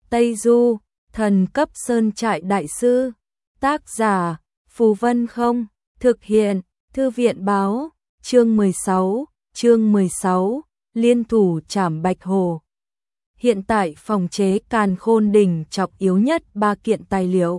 Tây Du, thần cấp sơn trại đại sư. Tác giả, Phù Vân Không. Thực hiện, Thư viện báo. Chương 16, liên thủ trảm Bạch Hổ. Hiện tại phòng chế Càn Khôn Đỉnh chọc yếu nhất 3 kiện tài liệu.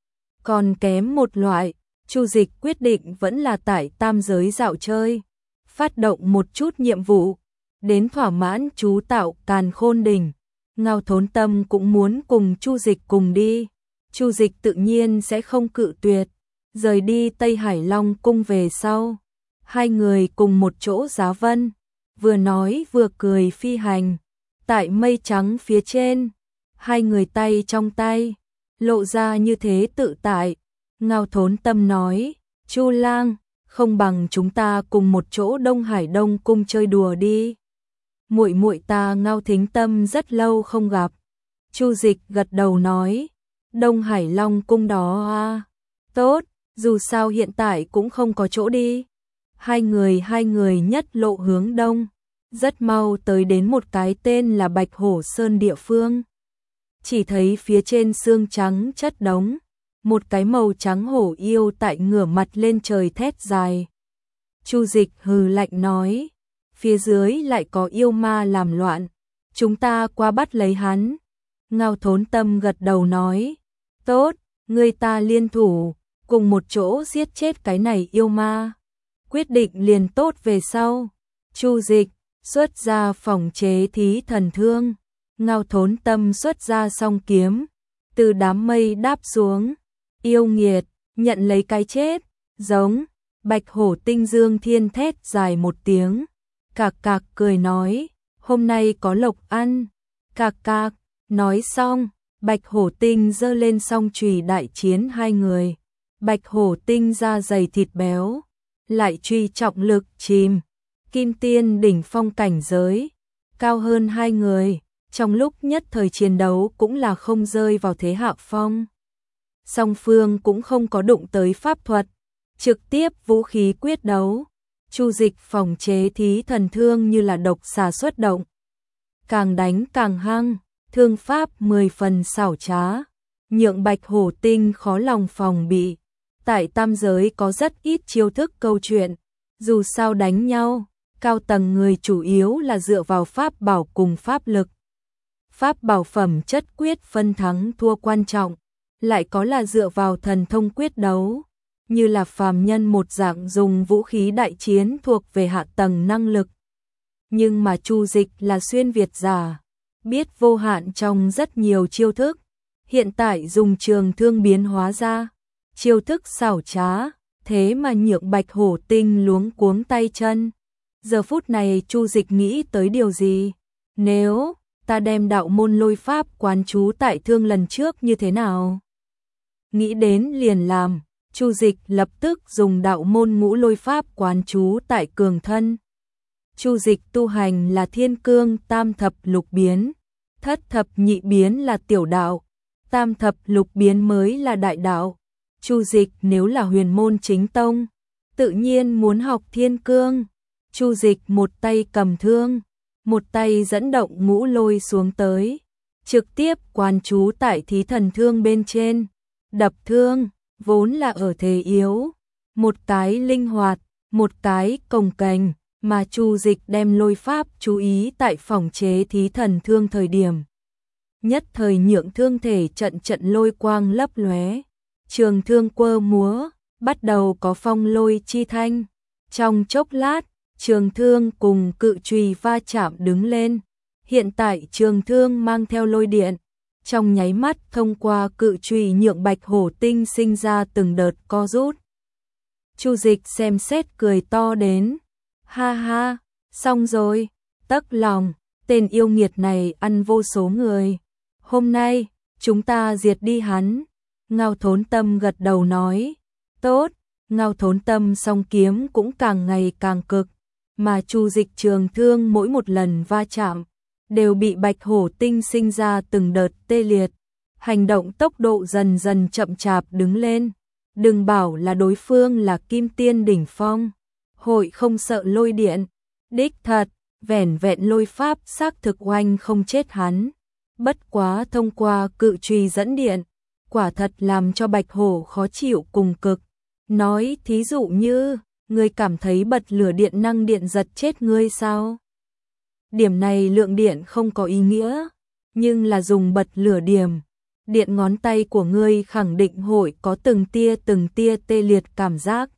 Còn kém một loại, Chu Dịch quyết định vẫn là tại tam giới dạo chơi, phát động một chút nhiệm vụ, đến thỏa mãn chú tạo Càn Khôn Đỉnh. Ngao Thốn Tâm cũng muốn cùng Chu Dịch cùng đi, Chu Dịch tự nhiên sẽ không cự tuyệt. Rời đi Tây Hải Long cung về sau, hai người cùng một chỗ giá vân, vừa nói vừa cười phi hành, tại mây trắng phía trên, hai người tay trong tay, lộ ra như thế tự tại. Ngao Thốn Tâm nói, Chu Lang, không bằng chúng ta cùng một chỗ Đông Hải Đông cung chơi đùa đi. Muội muội ta Ngao Thính Tâm rất lâu không gặp. Chu Dịch gật đầu nói, Đông Hải Long cung đó à, tốt, dù sao hiện tại cũng không có chỗ đi. Hai người nhất lộ hướng đông, rất mau tới đến một cái tên là Bạch Hổ Sơn địa phương. Chỉ thấy phía trên xương trắng chất đống, một cái màu trắng hổ yêu tại ngửa mặt lên trời thét dài. Chu Dịch hừ lạnh nói, phía dưới lại có yêu ma làm loạn, chúng ta qua bắt lấy hắn. Ngao Thốn Tâm gật đầu nói, tốt, người ta liên thủ, cùng một chỗ giết chết cái này yêu ma. Quyết định liền tốt về sau. Chu Dịch xuất ra phòng chế Thí Thần Thương, Ngao Thốn Tâm xuất ra song kiếm, từ đám mây đáp xuống. Yêu nghiệt, nhận lấy cái chết. Giống. Bạch Hổ Tinh Dương Thiên thét dài một tiếng, cạc cạc cười nói, hôm nay có lộc ăn. Cạc cạc. Nói xong, Bạch Hổ Tinh giơ lên song chùy đại chiến hai người. Bạch Hổ Tinh da dày thịt béo, lại truy trọng lực chìm Kim Tiên đỉnh phong cảnh giới, cao hơn hai người, trong lúc nhất thời chiến đấu cũng là không rơi vào thế hạ phong. Song phương cũng không có đụng tới pháp thuật, trực tiếp vũ khí quyết đấu. Chu Dịch phòng chế Thí Thần Thương như là độc xà xuất động, càng đánh càng hăng, thương pháp 10 phần xảo trá, nhượng Bạch Hổ Tinh khó lòng phòng bị. Tại tam giới có rất ít chiêu thức câu chuyện, dù sao đánh nhau, cao tầng người chủ yếu là dựa vào pháp bảo cùng pháp lực. Pháp bảo phẩm chất quyết phân thắng thua quan trọng, lại có là dựa vào thần thông quyết đấu, như là phàm nhân một dạng dùng vũ khí đại chiến thuộc về hạ tầng năng lực. Nhưng mà Chu Dịch là xuyên Việt giả, biết vô hạn trong rất nhiều chiêu thức, hiện tại dùng trường thương biến hóa ra, chiêu thức xảo trá, thế mà nhượng Bạch Hổ Tinh luống cuống tay chân. Giờ phút này Chu Dịch nghĩ tới điều gì? Nếu ta đem đạo môn lôi pháp quán chú tại thương lần trước như thế nào? Nghĩ đến liền làm, Chu Dịch lập tức dùng đạo môn ngũ lôi pháp quán chú tại cường thân. Chu Dịch tu hành là thiên cương tam thập lục biến, thất thập nhị biến là tiểu đạo, tam thập lục biến mới là đại đạo. Chu Dịch nếu là huyền môn chính tông, tự nhiên muốn học thiên cương. Chu Dịch một tay cầm thương, một tay dẫn động ngũ lôi xuống tới, trực tiếp quán chú tại Thí Thần Thương bên trên. Đập thương, vốn là ở thế yếu, một cái linh hoạt, một cái cồng kềnh, mà Chu Dịch đem lôi pháp chú ý tại phòng chế Thí Thần Thương thời điểm. Nhất thời nhượng thương thể trận trận lôi quang lấp lóe. Trường thương quơ múa, bắt đầu có phong lôi chi thanh. Trong chốc lát, trường thương cùng cự chùy va chạm đứng lên. Hiện tại trường thương mang theo lôi điện, trong nháy mắt thông qua cự chùy nhượng Bạch Hổ Tinh sinh ra từng đợt co rút. Chu Dịch xem xét cười to đến, ha ha, xong rồi, tấc lòng, tên yêu nghiệt này ăn vô số người. Hôm nay, chúng ta diệt đi hắn. Ngao Thốn Tâm gật đầu nói, tốt. Ngao Thốn Tâm song kiếm cũng càng ngày càng cực, mà Chu Dịch trường thương mỗi một lần va chạm, đều bị Bạch Hổ Tinh sinh ra từng đợt tê liệt, hành động tốc độ dần dần chậm chạp đứng lên. Đừng bảo là đối phương là Kim Tiên đỉnh phong, hội không sợ lôi điện, đích thật, vẻn vẹn lôi pháp xác thực oanh không chết hắn. Bất quá thông qua cự chùy dẫn điện, quả thật làm cho Bạch Hổ khó chịu cùng cực. Nói thí dụ như, ngươi cảm thấy bật lửa điện năng điện giật chết ngươi sao? Điểm này lượng điện không có ý nghĩa, nhưng là dùng bật lửa điểm, điện ngón tay của ngươi khẳng định hội có từng tia tê liệt cảm giác.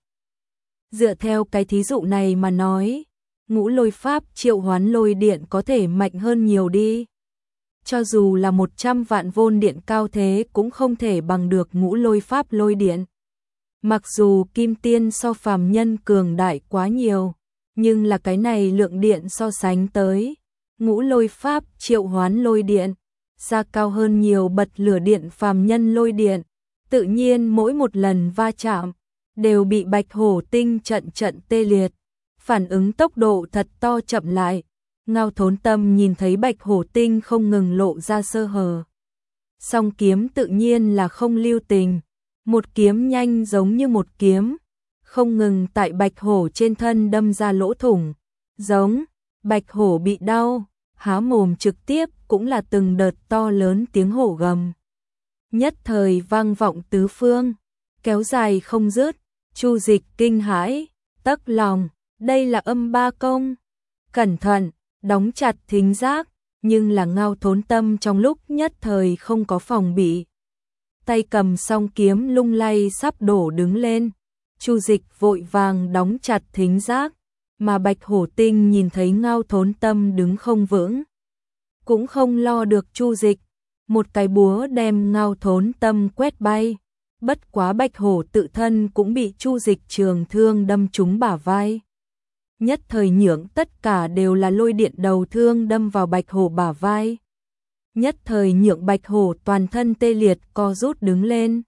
Dựa theo cái thí dụ này mà nói, ngũ lôi pháp triệu hoán lôi điện có thể mạnh hơn nhiều đi. Cho dù là 100 vạn vôn điện cao thế cũng không thể bằng được ngũ lôi pháp lôi điện. Mặc dù kim tiên so phàm nhân cường đại quá nhiều, nhưng là cái này lượng điện so sánh tới. Ngũ lôi pháp triệu hoán lôi điện, ra cao hơn nhiều bật lửa điện phàm nhân lôi điện. Tự nhiên mỗi một lần va chạm, đều bị Bạch Hổ tinh trận tê liệt. Phản ứng tốc độ thật to chậm lại. Ngao Thốn Tâm nhìn thấy Bạch Hổ tinh không ngừng lộ ra sơ hở. Song kiếm tự nhiên là không lưu tình. Một kiếm nhanh giống như một kiếm, không ngừng tại Bạch Hổ trên thân đâm ra lỗ thủng. Giống, Bạch Hổ bị đau, há mồm trực tiếp cũng là từng đợt to lớn tiếng hổ gầm. Nhất thời vang vọng tứ phương, kéo dài không dứt. Chu Dịch kinh hãi, tấc lòng, đây là âm ba công. Cẩn thận, đóng chặt thính giác, nhưng là Ngao Thốn Tâm trong lúc nhất thời không có phòng bị. Tay cầm song kiếm lung lay sắp đổ đứng lên. Chu Dịch vội vàng đóng chặt thính giác, mà Bạch Hổ tinh nhìn thấy Ngao Thốn Tâm đứng không vững, cũng không lo được Chu Dịch, một cái búa đem Ngao Thốn Tâm quét bay. Bất quá Bạch Hổ tự thân cũng bị Chu Dịch trường thương đâm trúng bả vai. Nhất thời nhượng tất cả đều là lôi điện đầu thương đâm vào Bạch Hổ bả vai. Nhất thời nhượng Bạch Hổ toàn thân tê liệt co rút đứng lên.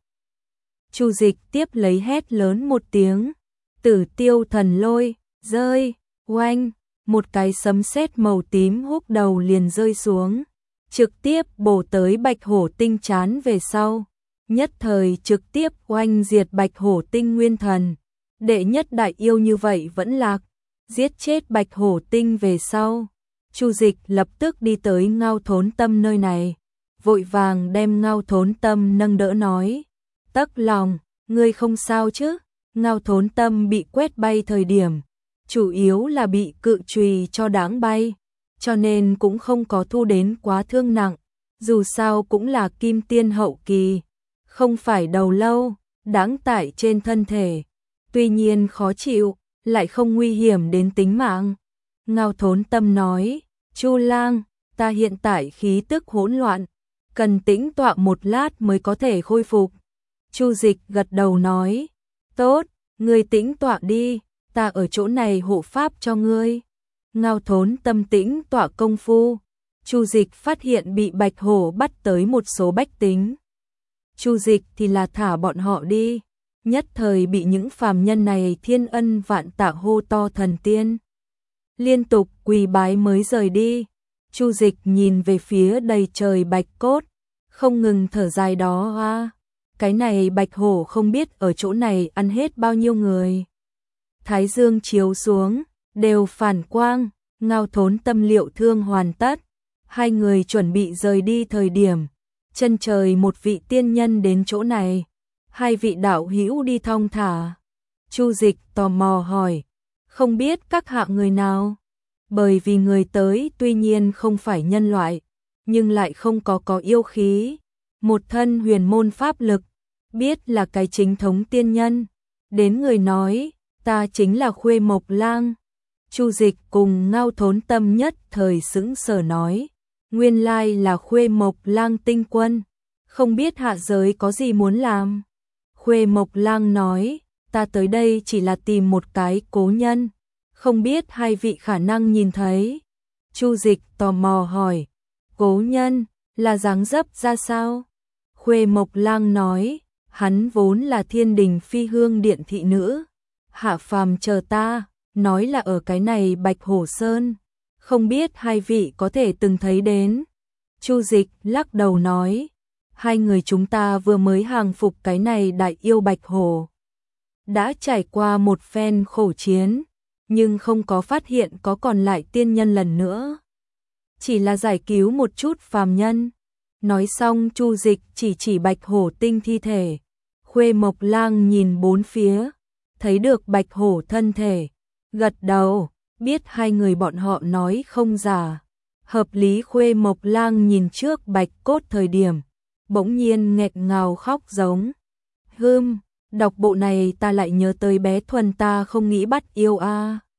Chu Dịch tiếp lấy hét lớn một tiếng, Tử Tiêu Thần Lôi, rơi, oanh, một cái sấm sét màu tím húc đầu liền rơi xuống, trực tiếp bổ tới Bạch Hổ tinh trán về sau. Nhất thời trực tiếp oanh diệt Bạch Hổ tinh nguyên thần. Đệ nhất đại yêu như vậy vẫn lạc, giết chết Bạch Hổ tinh về sau. Chu Dịch lập tức đi tới Ngao Thốn Tâm nơi này, vội vàng đem Ngao Thốn Tâm nâng đỡ nói, tấc lòng, ngươi không sao chứ? Ngao Thốn Tâm bị quét bay thời điểm, chủ yếu là bị cự chùy cho đãng bay, cho nên cũng không có thu đến quá thương nặng, dù sao cũng là kim tiên hậu kỳ, không phải đầu lâu, đãng tại trên thân thể, tuy nhiên khó chịu, lại không nguy hiểm đến tính mạng. Ngao Thốn Tâm nói, Chu Lang, ta hiện tại khí tức hỗn loạn, cần tĩnh tọa một lát mới có thể khôi phục. Chu Dịch gật đầu nói, tốt, ngươi tĩnh tọa đi, ta ở chỗ này hộ pháp cho ngươi. Ngao Thốn Tâm tĩnh tọa công phu, Chu Dịch phát hiện bị Bạch Hổ bắt tới một số bách tính. Chu Dịch thì là thả bọn họ đi, nhất thời bị những phàm nhân này thiên ân vạn tạ hô to thần tiên. Liên tục quỳ bái mới rời đi. Chu Dịch nhìn về phía đầy trời bạch cốt, không ngừng thở dài đó a. Cái này Bạch Hổ không biết ở chỗ này ăn hết bao nhiêu người. Thái dương chiếu xuống, đều phản quang, Ngao Thốn Tâm liệu thương hoàn tất. Hai người chuẩn bị rời đi thời điểm, chân trời một vị tiên nhân đến chỗ này. Hai vị đạo hữu đi thong thả. Chu Dịch tò mò hỏi, không biết các hạ người nào? Bởi vì người tới tuy nhiên không phải nhân loại, nhưng lại không có yêu khí, một thân huyền môn pháp lực, biết là cái chính thống tiên nhân. Đến người nói, ta chính là Khuê Mộc Lang. Chu Dịch cùng Ngao Thốn Tâm nhất thời sững sờ nói, nguyên lai là Khuê Mộc Lang tinh quân, không biết hạ giới có gì muốn làm. Khuê Mộc Lang nói, ta tới đây chỉ là tìm một cái cố nhân, không biết hai vị khả năng nhìn thấy. Chu Dịch tò mò hỏi, cố nhân là dáng dấp ra sao? Khuê Mộc Lang nói, hắn vốn là Thiên Đình Phi Hương Điện thị nữ, hạ phàm chờ ta, nói là ở cái này Bạch Hổ Sơn, không biết hai vị có thể từng thấy đến. Chu Dịch lắc đầu nói, hai người chúng ta vừa mới hàng phục cái này đại yêu Bạch Hổ, đã trải qua một phen khổ chiến, nhưng không có phát hiện có còn lại tiên nhân lần nữa. Chỉ là giải cứu một chút phàm nhân, Nói xong Chu Dịch chỉ Bạch Hổ Tinh thi thể. Khuê Mộc Lang nhìn bốn phía, thấy được Bạch Hổ thân thể, gật đầu, biết hai người bọn họ nói không giả. Hợp lý. Khuê Mộc Lang nhìn trước Bạch cốt thời điểm, bỗng nhiên nghẹt ngào khóc giống. Đọc bộ này ta lại nhớ tới bé Thuần ta không nghĩ bắt yêu a.